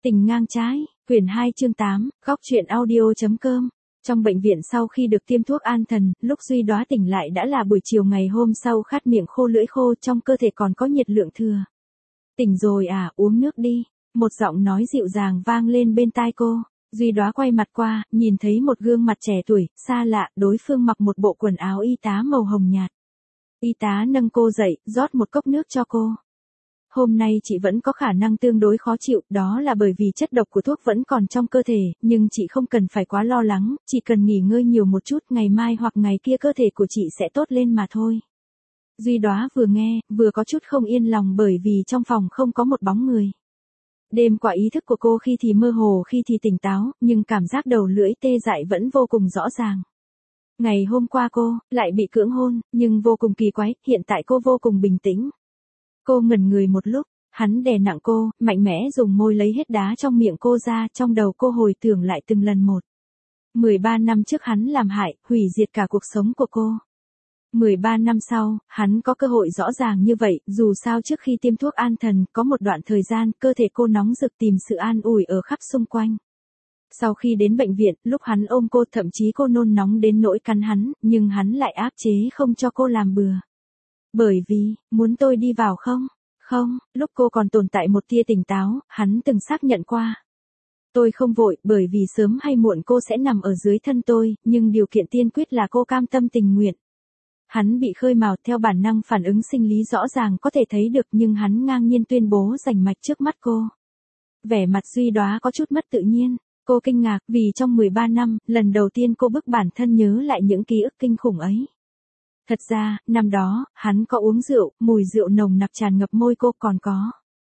Tình ngang trái, quyển 2 chương 8, góc truyện audio.com. Trong bệnh viện sau khi được tiêm thuốc an thần, lúc Duy Đóa tỉnh lại đã là buổi chiều ngày hôm sau, khát miệng khô lưỡi khô, trong cơ thể còn có nhiệt lượng thừa. Tỉnh rồi à, uống nước đi. Một giọng nói dịu dàng vang lên bên tai cô. Duy Đóa quay mặt qua, nhìn thấy một gương mặt trẻ tuổi, xa lạ, đối phương mặc một bộ quần áo y tá màu hồng nhạt. Y tá nâng cô dậy, rót một cốc nước cho cô. Hôm nay chị vẫn có khả năng tương đối khó chịu, đó là bởi vì chất độc của thuốc vẫn còn trong cơ thể, nhưng chị không cần phải quá lo lắng, chỉ cần nghỉ ngơi nhiều một chút, ngày mai hoặc ngày kia cơ thể của chị sẽ tốt lên mà thôi. Duy Đóa vừa nghe, vừa có chút không yên lòng bởi vì trong phòng không có một bóng người. Đêm qua ý thức của cô khi thì mơ hồ khi thì tỉnh táo, nhưng cảm giác đầu lưỡi tê dại vẫn vô cùng rõ ràng. Ngày hôm qua cô lại bị cưỡng hôn, nhưng vô cùng kỳ quái, hiện tại cô vô cùng bình tĩnh. Cô ngẩn người một lúc, hắn đè nặng cô, mạnh mẽ dùng môi lấy hết đá trong miệng cô ra, trong đầu cô hồi tưởng lại từng lần một. 13 năm trước hắn làm hại, hủy diệt cả cuộc sống của cô. 13 năm sau, hắn có cơ hội rõ ràng như vậy, dù sao trước khi tiêm thuốc an thần, có một đoạn thời gian, cơ thể cô nóng rực tìm sự an ủi ở khắp xung quanh. Sau khi đến bệnh viện, lúc hắn ôm cô, thậm chí cô nôn nóng đến nỗi cắn hắn, nhưng hắn lại áp chế không cho cô làm bừa. Bởi vì, muốn tôi đi vào không? Không, lúc cô còn tồn tại một tia tỉnh táo, hắn từng xác nhận qua. Tôi không vội, bởi vì sớm hay muộn cô sẽ nằm ở dưới thân tôi, nhưng điều kiện tiên quyết là cô cam tâm tình nguyện. Hắn bị khơi mào, theo bản năng phản ứng sinh lý rõ ràng có thể thấy được, nhưng hắn ngang nhiên tuyên bố rành mạch trước mắt cô. Vẻ mặt Duy Đóa có chút mất tự nhiên. Cô kinh ngạc, vì trong 13 năm, lần đầu tiên cô bức bản thân nhớ lại những ký ức kinh khủng ấy. Thật ra, năm đó, hắn có uống rượu, mùi rượu nồng nặc tràn ngập môi cô, còn có.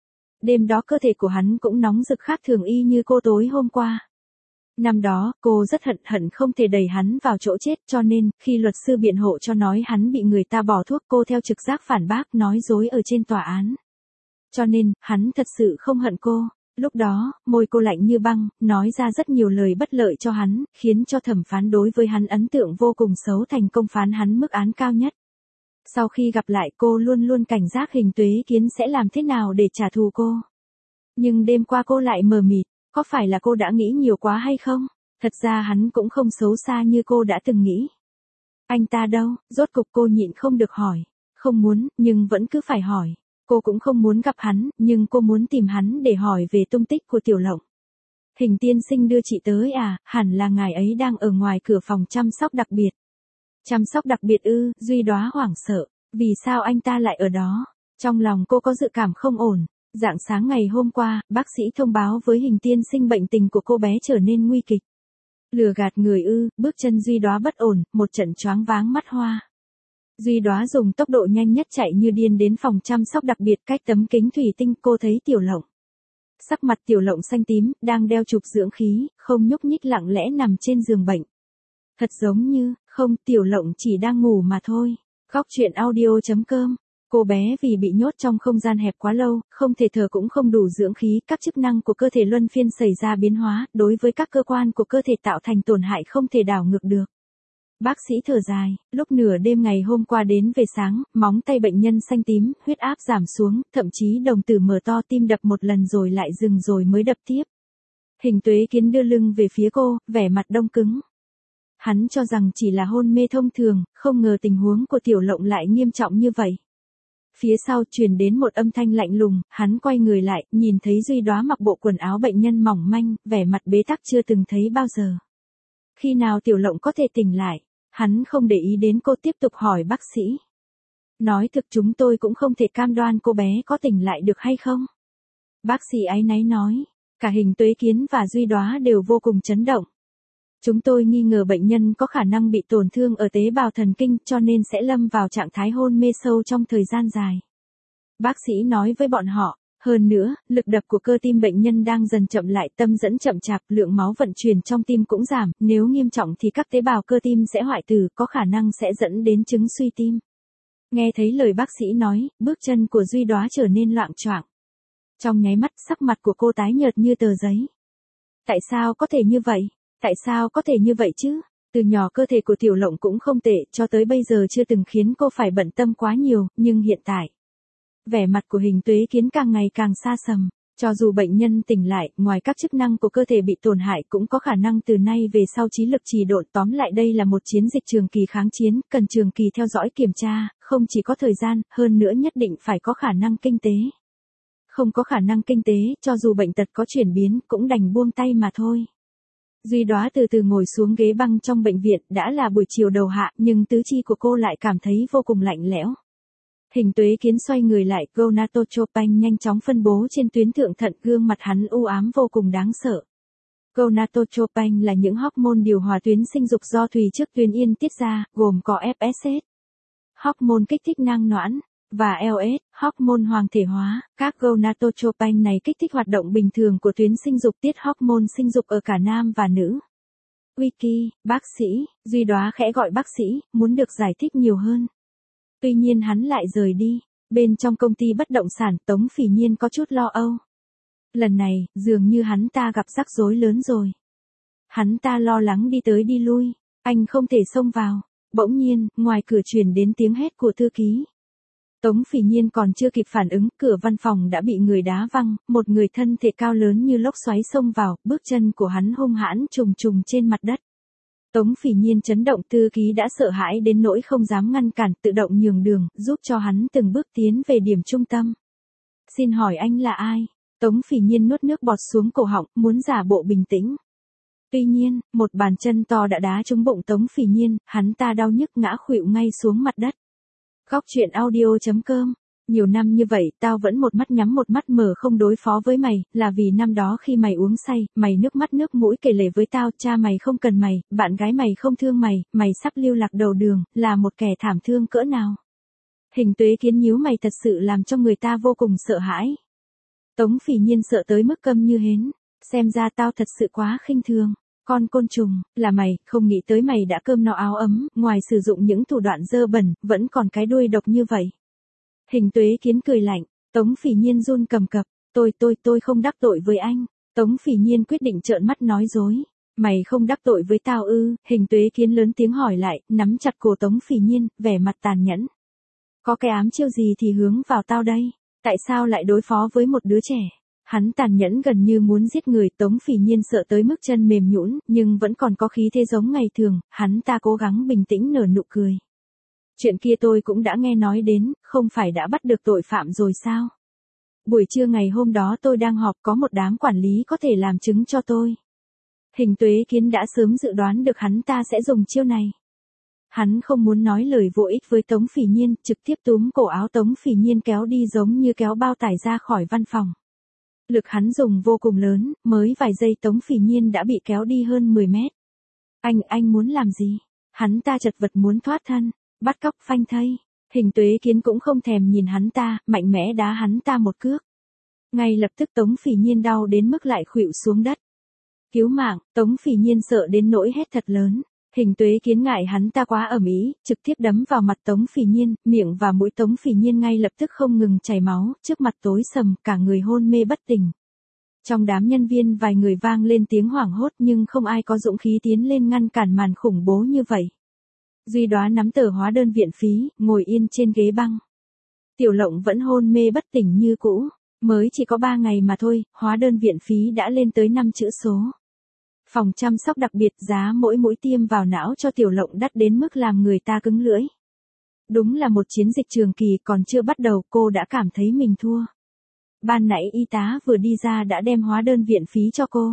Đêm đó cơ thể của hắn cũng nóng rực khác thường y như cô tối hôm qua. Năm đó, cô rất hận không thể đẩy hắn vào chỗ chết, cho nên, khi luật sư biện hộ cho nói hắn bị người ta bỏ thuốc, cô theo trực giác phản bác nói dối ở trên tòa án. Cho nên, hắn thật sự không hận cô. Lúc đó, môi cô lạnh như băng, nói ra rất nhiều lời bất lợi cho hắn, khiến cho thẩm phán đối với hắn ấn tượng vô cùng xấu, thành công phán hắn mức án cao nhất. Sau khi gặp lại cô luôn luôn cảnh giác Hình Tuế Kiến sẽ làm thế nào để trả thù cô. Nhưng đêm qua cô lại mờ mịt, có phải là cô đã nghĩ nhiều quá hay không? Thật ra hắn cũng không xấu xa như cô đã từng nghĩ. Anh ta đâu? Rốt cục cô nhịn không được hỏi. Không muốn, nhưng vẫn cứ phải hỏi. Cô cũng không muốn gặp hắn, nhưng cô muốn tìm hắn để hỏi về tung tích của Tiểu Lộng. Hình tiên sinh đưa chị tới à, hẳn là ngài ấy đang ở ngoài cửa phòng chăm sóc đặc biệt. Chăm sóc đặc biệt ư? Duy Đóa hoảng sợ. Vì sao anh ta lại ở đó? Trong lòng cô có dự cảm không ổn. Rạng sáng ngày hôm qua, bác sĩ thông báo với hình tiên sinh bệnh tình của cô bé trở nên nguy kịch. Lừa gạt người ư? Bước chân Duy Đóa bất ổn, một trận choáng váng mắt hoa. Duy Đóa dùng tốc độ nhanh nhất chạy như điên đến phòng chăm sóc đặc biệt, cách tấm kính thủy tinh cô thấy Tiểu Lộng. Sắc mặt Tiểu Lộng xanh tím, đang đeo chụp dưỡng khí, không nhúc nhích lặng lẽ nằm trên giường bệnh. Thật giống như, không, Tiểu Lộng chỉ đang ngủ mà thôi. Góc truyện audio.com. Cô bé vì bị nhốt trong không gian hẹp quá lâu, không thể thở cũng không đủ dưỡng khí, các chức năng của cơ thể luân phiên xảy ra biến hóa, đối với các cơ quan của cơ thể tạo thành tổn hại không thể đảo ngược được. Bác sĩ thở dài, lúc nửa đêm ngày hôm qua đến về sáng, móng tay bệnh nhân xanh tím, huyết áp giảm xuống, thậm chí đồng tử mở to, tim đập một lần rồi lại dừng rồi mới đập tiếp. Hình Tuế Kiến đưa lưng về phía cô, vẻ mặt đông cứng. Hắn cho rằng chỉ là hôn mê thông thường, không ngờ tình huống của Tiểu Lộng lại nghiêm trọng như vậy. Phía sau truyền đến một âm thanh lạnh lùng, hắn quay người lại, nhìn thấy Duy Đóa mặc bộ quần áo bệnh nhân mỏng manh, vẻ mặt bế tắc chưa từng thấy bao giờ. Khi nào Tiểu Lộng có thể tỉnh lại? Hắn không để ý đến cô, tiếp tục hỏi bác sĩ. Nói thực chúng tôi cũng không thể cam đoan cô bé có tỉnh lại được hay không. Bác sĩ áy náy nói, cả Hình Tuế Kiến và Duy Đóa đều vô cùng chấn động. Chúng tôi nghi ngờ bệnh nhân có khả năng bị tổn thương ở tế bào thần kinh, cho nên sẽ lâm vào trạng thái hôn mê sâu trong thời gian dài. Bác sĩ nói với bọn họ, hơn nữa, lực đập của cơ tim bệnh nhân đang dần chậm lại, tâm dẫn chậm chạp, lượng máu vận chuyển trong tim cũng giảm, nếu nghiêm trọng thì các tế bào cơ tim sẽ hoại tử, có khả năng sẽ dẫn đến chứng suy tim. Nghe thấy lời bác sĩ nói, bước chân của Duy Đóa trở nên loạng choạng. Trong nháy mắt, sắc mặt của cô tái nhợt như tờ giấy. Tại sao có thể như vậy? Tại sao có thể như vậy chứ? Từ nhỏ cơ thể của Tiểu Lộng cũng không tệ, cho tới bây giờ chưa từng khiến cô phải bận tâm quá nhiều, nhưng hiện tại. Vẻ mặt của Hình Tuế Kiến càng ngày càng xa sầm. Cho dù bệnh nhân tỉnh lại, ngoài các chức năng của cơ thể bị tổn hại cũng có khả năng từ nay về sau trí lực trì độn. Tóm lại đây là một chiến dịch trường kỳ kháng chiến, cần trường kỳ theo dõi kiểm tra, không chỉ có thời gian, hơn nữa nhất định phải có khả năng kinh tế. Không có khả năng kinh tế, cho dù bệnh tật có chuyển biến, cũng đành buông tay mà thôi. Duy Đóa từ từ ngồi xuống ghế băng trong bệnh viện, đã là buổi chiều đầu hạ, nhưng tứ chi của cô lại cảm thấy vô cùng lạnh lẽo. Hình Tuế Kiến xoay người lại, gonadotropin nhanh chóng phân bố trên tuyến thượng thận, gương mặt hắn u ám vô cùng đáng sợ. Gonadotropin là những hormone điều hòa tuyến sinh dục do Thùy trước Tuyến Yên tiết ra, gồm có FSH, hormone kích thích nang nõn, và LH, hormone hoàng thể hóa. Các gonadotropin này kích thích hoạt động bình thường của tuyến sinh dục, tiết hormone sinh dục ở cả nam và nữ. Wiki, bác sĩ, Duy Đóa khẽ gọi bác sĩ, muốn được giải thích nhiều hơn. Tuy nhiên hắn lại rời đi. Bên trong công ty bất động sản, Tống Phỉ Nhiên có chút lo âu. Lần này, dường như hắn ta gặp rắc rối lớn rồi. Hắn ta lo lắng đi tới đi lui, anh không thể xông vào. Bỗng nhiên, ngoài cửa truyền đến tiếng hét của thư ký. Tống Phỉ Nhiên còn chưa kịp phản ứng, cửa văn phòng đã bị người đá văng, một người thân thể cao lớn như lốc xoáy xông vào, bước chân của hắn hung hãn trùng trùng trên mặt đất. Tống Phỉ Nhiên chấn động, thư ký đã sợ hãi đến nỗi không dám ngăn cản, tự động nhường đường, giúp cho hắn từng bước tiến về điểm trung tâm. Xin hỏi anh là ai? Tống Phỉ Nhiên nuốt nước bọt xuống cổ họng, muốn giả bộ bình tĩnh. Tuy nhiên, một bàn chân to đã đá trúng bụng Tống Phỉ Nhiên, hắn ta đau nhức ngã khuỵu ngay xuống mặt đất. Góc truyện audio.com. Nhiều năm như vậy, tao vẫn một mắt nhắm một mắt mở không đối phó với mày, là vì năm đó khi mày uống say, mày nước mắt nước mũi kể lể với tao, cha mày không cần mày, bạn gái mày không thương mày, mày sắp lưu lạc đầu đường, là một kẻ thảm thương cỡ nào. Hình Tuế Kiến nhíu mày, thật sự làm cho người ta vô cùng sợ hãi. Tống Phỉ Nhiên sợ tới mức câm như hến, xem ra tao thật sự quá khinh thường. Con côn trùng, là mày, không nghĩ tới mày đã cơm no áo ấm, ngoài sử dụng những thủ đoạn dơ bẩn, vẫn còn cái đuôi độc như vậy. Hình Tuế Kiến cười lạnh, Tống Phỉ Nhiên run cầm cập, tôi không đắc tội với anh. Tống Phỉ Nhiên quyết định trợn mắt nói dối. Mày không đắc tội với tao ư? Hình Tuế Kiến lớn tiếng hỏi lại, nắm chặt cổ Tống Phỉ Nhiên, vẻ mặt tàn nhẫn. Có cái ám chiêu gì thì hướng vào tao đây? Tại sao lại đối phó với một đứa trẻ? Hắn tàn nhẫn gần như muốn giết người. Tống Phỉ Nhiên sợ tới mức chân mềm nhũn, nhưng vẫn còn có khí thế giống ngày thường, hắn ta cố gắng bình tĩnh nở nụ cười. Chuyện kia tôi cũng đã nghe nói đến, không phải đã bắt được tội phạm rồi sao? Buổi trưa ngày hôm đó tôi đang họp, có một đám quản lý có thể làm chứng cho tôi. Hình Tuế Kiến đã sớm dự đoán được hắn ta sẽ dùng chiêu này. Hắn không muốn nói lời vô ích với Tống Phỉ Nhiên, trực tiếp túm cổ áo Tống Phỉ Nhiên kéo đi giống như kéo bao tải ra khỏi văn phòng. Lực hắn dùng vô cùng lớn, mới vài giây Tống Phỉ Nhiên đã bị kéo đi hơn 10 mét. Anh muốn làm gì? Hắn ta chật vật muốn thoát thân, bắt cóc phanh thây. Hình Tuế Kiến cũng không thèm nhìn hắn ta, mạnh mẽ đá hắn ta một cước. Ngay lập tức Tống Phỉ Nhiên đau đến mức lại khuỵu xuống đất. Cứu mạng, Tống Phỉ Nhiên sợ đến nỗi hét thật lớn. Hình Tuế Kiến ngại hắn ta quá ầm ĩ, trực tiếp đấm vào mặt Tống Phỉ Nhiên, miệng và mũi Tống Phỉ Nhiên ngay lập tức không ngừng chảy máu, trước mặt tối sầm, cả người hôn mê bất tỉnh. Trong đám nhân viên vài người vang lên tiếng hoảng hốt, nhưng không ai có dũng khí tiến lên ngăn cản màn khủng bố như vậy. Duy Đóa nắm tờ hóa đơn viện phí, ngồi yên trên ghế băng. Tiểu Lộng vẫn hôn mê bất tỉnh như cũ, mới chỉ có 3 ngày mà thôi, hóa đơn viện phí đã lên tới 5 chữ số. Phòng chăm sóc đặc biệt, giá mỗi mũi tiêm vào não cho Tiểu Lộng đắt đến mức làm người ta cứng lưỡi. Đúng là một chiến dịch trường kỳ, còn chưa bắt đầu cô đã cảm thấy mình thua. Ban nãy y tá vừa đi ra đã đem hóa đơn viện phí cho cô.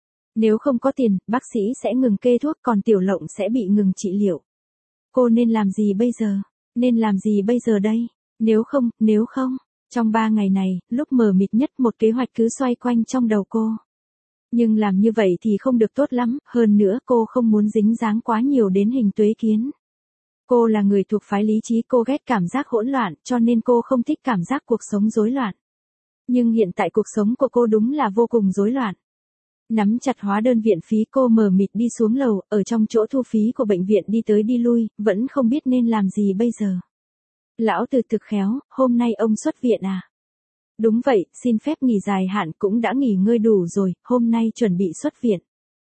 Nếu không có tiền, bác sĩ sẽ ngừng kê thuốc, còn Tiểu Lộng sẽ bị ngừng trị liệu. Cô nên làm gì bây giờ? Nên làm gì bây giờ đây? Nếu không, trong 3 ngày này, lúc mờ mịt nhất một kế hoạch cứ xoay quanh trong đầu cô. Nhưng làm như vậy thì không được tốt lắm, hơn nữa cô không muốn dính dáng quá nhiều đến Hình Tuế Kiến. Cô là người thuộc phái lý trí, cô ghét cảm giác hỗn loạn, cho nên cô không thích cảm giác cuộc sống rối loạn. Nhưng hiện tại cuộc sống của cô đúng là vô cùng rối loạn. Nắm chặt hóa đơn viện phí, cô mờ mịt đi xuống lầu, ở trong chỗ thu phí của bệnh viện đi tới đi lui, vẫn không biết nên làm gì bây giờ. Lão Từ thực khéo, hôm nay ông xuất viện à? Đúng vậy, xin phép nghỉ dài hạn, cũng đã nghỉ ngơi đủ rồi, hôm nay chuẩn bị xuất viện.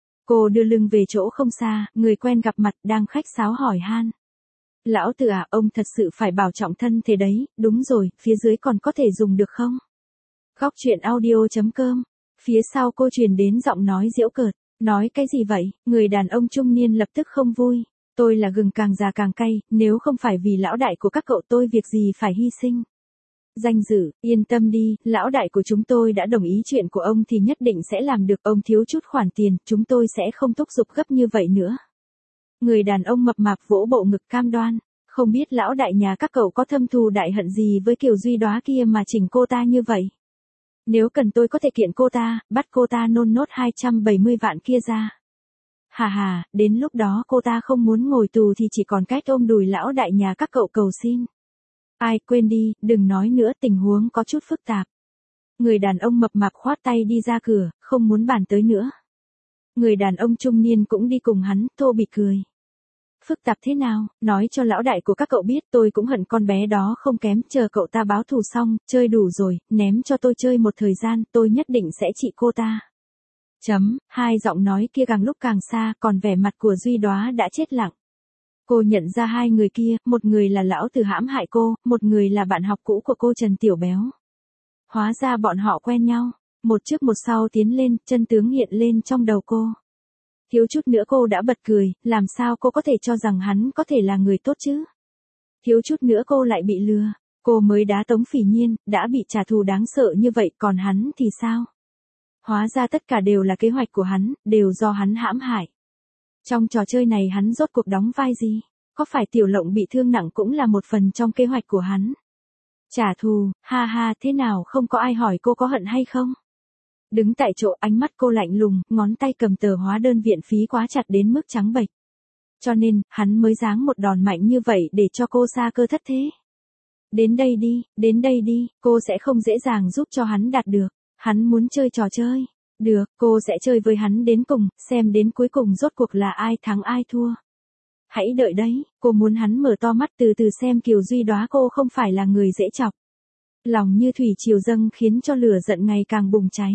Cô đưa lưng về chỗ không xa, người quen gặp mặt đang khách sáo hỏi han. Lão Từ à, ông thật sự phải bảo trọng thân thể đấy, đúng rồi, phía dưới còn có thể dùng được không? Góc chuyện audio.com. Phía sau cô truyền đến giọng nói giễu cợt. Nói cái gì vậy? Người đàn ông trung niên lập tức không vui. Tôi là gừng càng già càng cay, nếu không phải vì lão đại của các cậu tôi việc gì phải hy sinh. Danh dự, yên tâm đi, lão đại của chúng tôi đã đồng ý chuyện của ông thì nhất định sẽ làm được. Ông thiếu chút khoản tiền, chúng tôi sẽ không thúc giục gấp như vậy nữa. Người đàn ông mập mạp vỗ bộ ngực cam đoan. Không biết lão đại nhà các cậu có thâm thù đại hận gì với Kiều Duy Đóa kia mà chỉnh cô ta như vậy. Nếu cần tôi có thể kiện cô ta, bắt cô ta nôn nốt 270 vạn kia ra. Hà hà, đến lúc đó cô ta không muốn ngồi tù thì chỉ còn cách ôm đùi lão đại nhà các cậu cầu xin. Ai, quên đi, đừng nói nữa, tình huống có chút phức tạp. Người đàn ông mập mạp khoát tay đi ra cửa, không muốn bàn tới nữa. Người đàn ông trung niên cũng đi cùng hắn, thô bỉ cười. Phức tạp thế nào, nói cho lão đại của các cậu biết, tôi cũng hận con bé đó không kém, chờ cậu ta báo thù xong, chơi đủ rồi, ném cho tôi chơi một thời gian, tôi nhất định sẽ trị cô ta. Hai giọng nói kia càng lúc càng xa, còn vẻ mặt của Duy Đóa đã chết lặng. Cô nhận ra hai người kia, một người là lão tử hãm hại cô, một người là bạn học cũ của cô Trần Tiểu Béo. Hóa ra bọn họ quen nhau, một trước một sau tiến lên, chân tướng hiện lên trong đầu cô. Thiếu chút nữa cô đã bật cười, làm sao cô có thể cho rằng hắn có thể là người tốt chứ? Thiếu chút nữa cô lại bị lừa, cô mới đá Tống Phỉ Nhiên, đã bị trả thù đáng sợ như vậy, còn hắn thì sao? Hóa ra tất cả đều là kế hoạch của hắn, đều do hắn hãm hại. Trong trò chơi này hắn rốt cuộc đóng vai gì? Có phải Tiểu Lộng bị thương nặng cũng là một phần trong kế hoạch của hắn? Trả thù, ha ha, thế nào không có ai hỏi cô có hận hay không? Đứng tại chỗ, ánh mắt cô lạnh lùng, ngón tay cầm tờ hóa đơn viện phí quá chặt đến mức trắng bệch. Cho nên, hắn mới giáng một đòn mạnh như vậy để cho cô sa cơ thất thế. Đến đây đi, cô sẽ không dễ dàng giúp cho hắn đạt được. Hắn muốn chơi trò chơi. Được, cô sẽ chơi với hắn đến cùng, xem đến cuối cùng rốt cuộc là ai thắng ai thua. Hãy đợi đấy, cô muốn hắn mở to mắt từ từ xem Kiều Duy Đóa cô không phải là người dễ chọc. Lòng như thủy triều dâng khiến cho lửa giận ngày càng bùng cháy.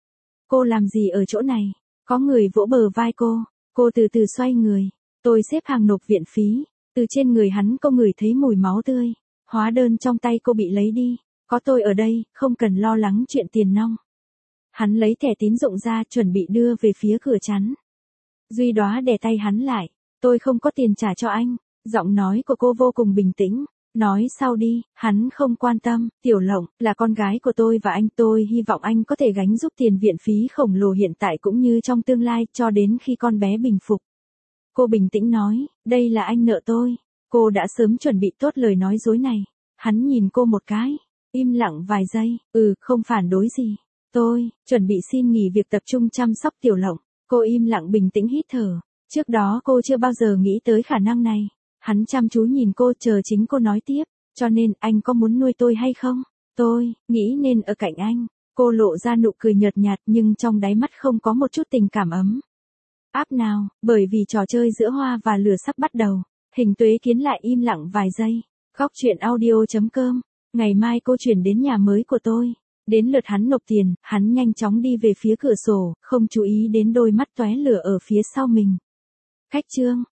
Cô làm gì ở chỗ này? Có người vỗ bờ vai cô từ từ xoay người. Tôi xếp hàng nộp viện phí, từ trên người hắn cô ngửi thấy mùi máu tươi. Hóa đơn trong tay cô bị lấy đi, có tôi ở đây, không cần lo lắng chuyện tiền nong. Hắn lấy thẻ tín dụng ra chuẩn bị đưa về phía cửa chắn. Duy Đóa đè tay hắn lại, tôi không có tiền trả cho anh. Giọng nói của cô vô cùng bình tĩnh. Nói sau đi, hắn không quan tâm, Tiểu Lộng, là con gái của tôi và anh, tôi hy vọng anh có thể gánh giúp tiền viện phí khổng lồ hiện tại cũng như trong tương lai, cho đến khi con bé bình phục. Cô bình tĩnh nói, đây là anh nợ tôi. Cô đã sớm chuẩn bị tốt lời nói dối này. Hắn nhìn cô một cái, im lặng vài giây, không phản đối gì. Tôi, chuẩn bị xin nghỉ việc tập trung chăm sóc Tiểu Lộng. Cô im lặng bình tĩnh hít thở. Trước đó cô chưa bao giờ nghĩ tới khả năng này. Hắn chăm chú nhìn cô chờ chính cô nói tiếp, cho nên anh có muốn nuôi tôi hay không? Tôi, nghĩ nên ở cạnh anh. Cô lộ ra nụ cười nhợt nhạt nhưng trong đáy mắt không có một chút tình cảm ấm áp nào, bởi vì trò chơi giữa hoa và lửa sắp bắt đầu. Hình Tuế Kiến lại im lặng vài giây. Góc chuyện audio.com. Ngày mai cô chuyển đến nhà mới của tôi. Đến lượt hắn nộp tiền, hắn nhanh chóng đi về phía cửa sổ, không chú ý đến đôi mắt tóe lửa ở phía sau mình. Khách trương.